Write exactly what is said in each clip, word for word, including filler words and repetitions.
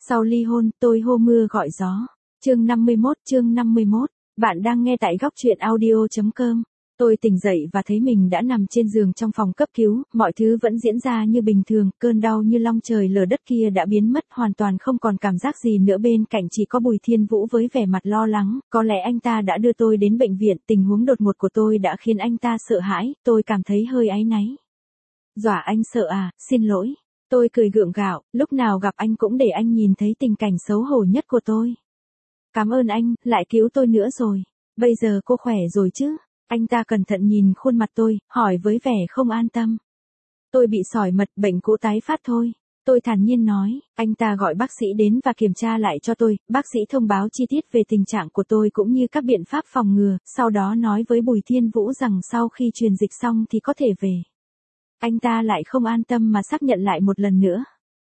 Sau ly hôn, tôi hô mưa gọi gió. Chương năm mươi mốt, chương năm mươi mốt. Bạn đang nghe tại góc truyện audio chấm com. Tôi tỉnh dậy và thấy mình đã nằm trên giường trong phòng cấp cứu, mọi thứ vẫn diễn ra như bình thường, cơn đau như long trời lở đất kia đã biến mất hoàn toàn không còn cảm giác gì nữa, bên cạnh chỉ có Bùi Thiên Vũ với vẻ mặt lo lắng, có lẽ anh ta đã đưa tôi đến bệnh viện, tình huống đột ngột của tôi đã khiến anh ta sợ hãi, tôi cảm thấy hơi áy náy. Dọa anh sợ à, xin lỗi. Tôi cười gượng gạo, lúc nào gặp anh cũng để anh nhìn thấy tình cảnh xấu hổ nhất của tôi. Cảm ơn anh, lại cứu tôi nữa rồi. Bây giờ cô khỏe rồi chứ? Anh ta cẩn thận nhìn khuôn mặt tôi, hỏi với vẻ không an tâm. Tôi bị sỏi mật, bệnh cũ tái phát thôi. Tôi thản nhiên nói, anh ta gọi bác sĩ đến và kiểm tra lại cho tôi, bác sĩ thông báo chi tiết về tình trạng của tôi cũng như các biện pháp phòng ngừa, sau đó nói với Bùi Thiên Vũ rằng sau khi truyền dịch xong thì có thể về. Anh ta lại không an tâm mà xác nhận lại một lần nữa.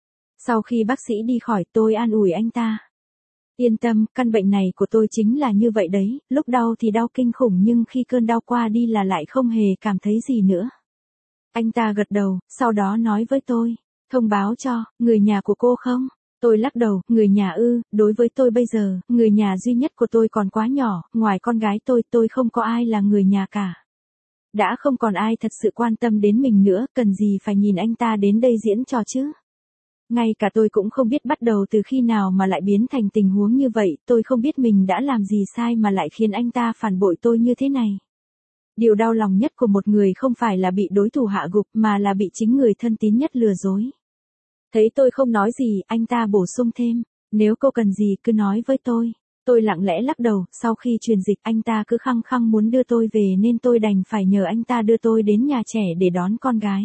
Sau khi bác sĩ đi khỏi, tôi an ủi anh ta. Yên tâm, căn bệnh này của tôi chính là như vậy đấy, lúc đau thì đau kinh khủng nhưng khi cơn đau qua đi là lại không hề cảm thấy gì nữa. Anh ta gật đầu, sau đó nói với tôi, thông báo cho, người nhà của cô không? Tôi lắc đầu, người nhà ư, đối với tôi bây giờ, người nhà duy nhất của tôi còn quá nhỏ, ngoài con gái tôi, tôi không có ai là người nhà cả. Đã không còn ai thật sự quan tâm đến mình nữa, cần gì phải nhìn anh ta đến đây diễn trò chứ? Ngay cả tôi cũng không biết bắt đầu từ khi nào mà lại biến thành tình huống như vậy, tôi không biết mình đã làm gì sai mà lại khiến anh ta phản bội tôi như thế này. Điều đau lòng nhất của một người không phải là bị đối thủ hạ gục mà là bị chính người thân tín nhất lừa dối. Thấy tôi không nói gì, anh ta bổ sung thêm, nếu cô cần gì cứ nói với tôi. Tôi lặng lẽ lắc đầu, sau khi truyền dịch anh ta cứ khăng khăng muốn đưa tôi về nên tôi đành phải nhờ anh ta đưa tôi đến nhà trẻ để đón con gái.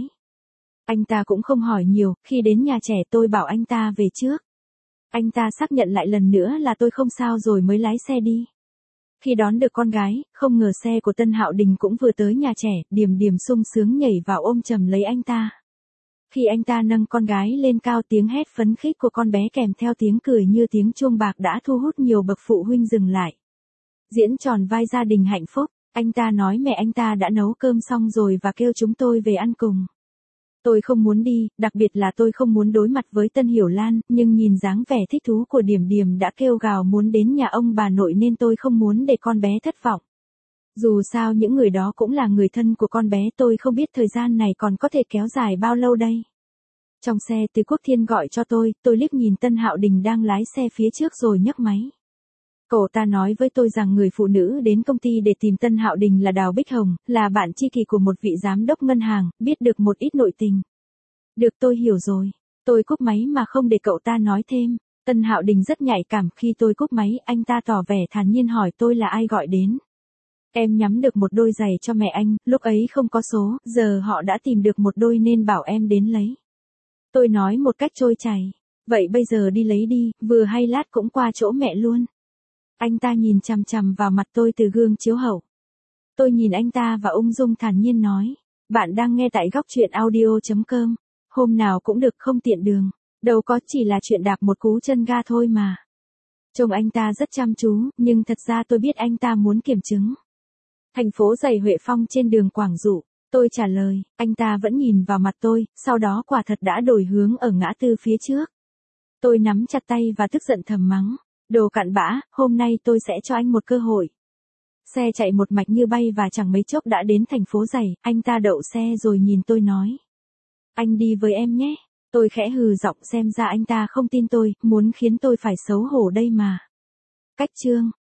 Anh ta cũng không hỏi nhiều, khi đến nhà trẻ tôi bảo anh ta về trước. Anh ta xác nhận lại lần nữa là tôi không sao rồi mới lái xe đi. Khi đón được con gái, không ngờ xe của Tân Hạo Đình cũng vừa tới nhà trẻ, Điềm Điềm sung sướng nhảy vào ôm chầm lấy anh ta. Khi anh ta nâng con gái lên cao, tiếng hét phấn khích của con bé kèm theo tiếng cười như tiếng chuông bạc đã thu hút nhiều bậc phụ huynh dừng lại. Diễn tròn vai gia đình hạnh phúc, anh ta nói mẹ anh ta đã nấu cơm xong rồi và kêu chúng tôi về ăn cùng. Tôi không muốn đi, đặc biệt là tôi không muốn đối mặt với Tân Hiểu Lan, nhưng nhìn dáng vẻ thích thú của Điềm Điềm đã kêu gào muốn đến nhà ông bà nội nên tôi không muốn để con bé thất vọng. Dù sao những người đó cũng là người thân của con bé, tôi không biết thời gian này còn có thể kéo dài bao lâu đây. Trong xe Từ Quốc Thiên gọi cho tôi, tôi liếc nhìn Tân Hạo Đình đang lái xe phía trước rồi nhấc máy. Cậu ta nói với tôi rằng người phụ nữ đến công ty để tìm Tân Hạo Đình là Đào Bích Hồng, là bạn tri kỷ của một vị giám đốc ngân hàng, biết được một ít nội tình. Được, tôi hiểu rồi. Tôi cúp máy mà không để cậu ta nói thêm. Tân Hạo Đình rất nhạy cảm, khi tôi cúp máy, anh ta tỏ vẻ thản nhiên hỏi tôi là ai gọi đến. Em nhắm được một đôi giày cho mẹ anh, lúc ấy không có số, giờ họ đã tìm được một đôi nên bảo em đến lấy. Tôi nói một cách trôi chảy. Vậy bây giờ đi lấy đi, vừa hay lát cũng qua chỗ mẹ luôn. Anh ta nhìn chằm chằm vào mặt tôi từ gương chiếu hậu. Tôi nhìn anh ta và ung dung thản nhiên nói. Bạn đang nghe tại góc truyện audio chấm com. Hôm nào cũng được, không tiện đường. Đâu có, chỉ là chuyện đạp một cú chân ga thôi mà. Trông anh ta rất chăm chú, nhưng thật ra tôi biết anh ta muốn kiểm chứng. Thành phố dày Huệ Phong trên đường Quảng Dụ. Tôi trả lời, anh ta vẫn nhìn vào mặt tôi, sau đó quả thật đã đổi hướng ở ngã tư phía trước. Tôi nắm chặt tay và tức giận thầm mắng. Đồ cặn bã, hôm nay tôi sẽ cho anh một cơ hội. Xe chạy một mạch như bay và chẳng mấy chốc đã đến thành phố dày, anh ta đậu xe rồi nhìn tôi nói. Anh đi với em nhé. Tôi khẽ hừ giọng, xem ra anh ta không tin tôi, muốn khiến tôi phải xấu hổ đây mà. Cách chương.